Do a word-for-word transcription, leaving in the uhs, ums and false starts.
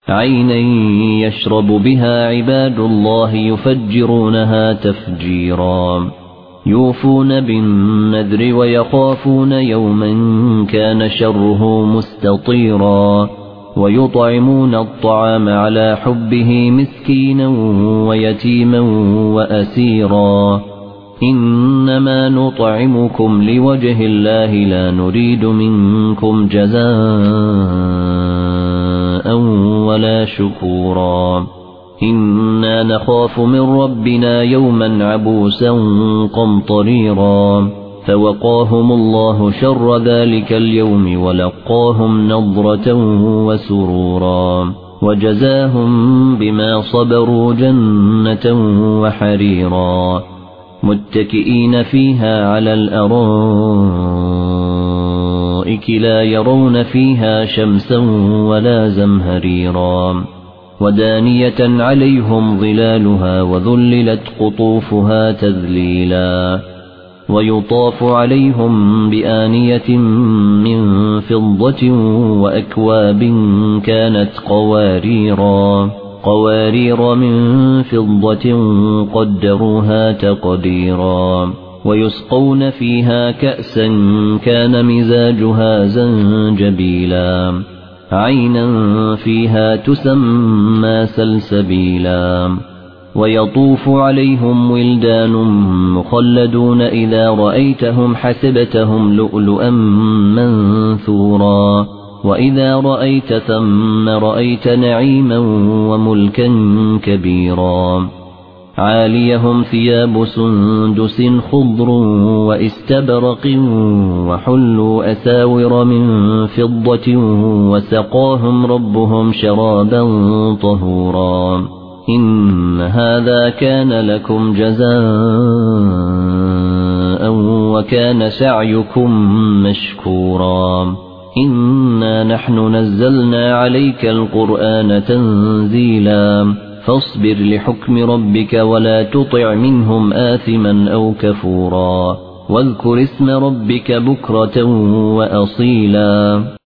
عينا يشرب بها عباد الله يفجرونها تفجيرا يوفون بالنذر ويخافون يوما كان شره مستطيرا ويطعمون الطعام على حبه مسكينا ويتيما وأسيرا إنما نطعمكم لوجه الله لا نريد منكم جزاء ولا شكورا إنا نخاف من ربنا يوما عبوسا قمطريرا فوقاهم الله شر ذلك اليوم ولقاهم نضرة وسرورا وجزاهم بما صبروا جنة وحريرا متكئين فيها على الأرائك لا يرون فيها شمسا ولا زمهريرا ودانية عليهم ظلالها وذللت قطوفها تذليلا ويطاف عليهم بآنية من فضة وأكواب كانت قواريرا قوارير من فضة قدروها تقديرا ويسقون فيها كأسا كان مزاجها زنجبيلا عينا فيها تسمى سلسبيلا ويطوف عليهم ولدان مخلدون إذا رأيتهم حسبتهم لؤلؤا منثورا وإذا رأيت ثم رأيت نعيما وملكا كبيرا عاليهم ثياب سندس خضر واستبرق وحلوا أساور من فضة وسقاهم ربهم شرابا طهورا إن هذا كان لكم جزاء وكان سعيكم مشكورا إنا نحن نزلنا عليك القرآن تنزيلا فاصبر لحكم ربك ولا تطع منهم آثما أو كفورا واذكر اسم ربك بكرة وأصيلا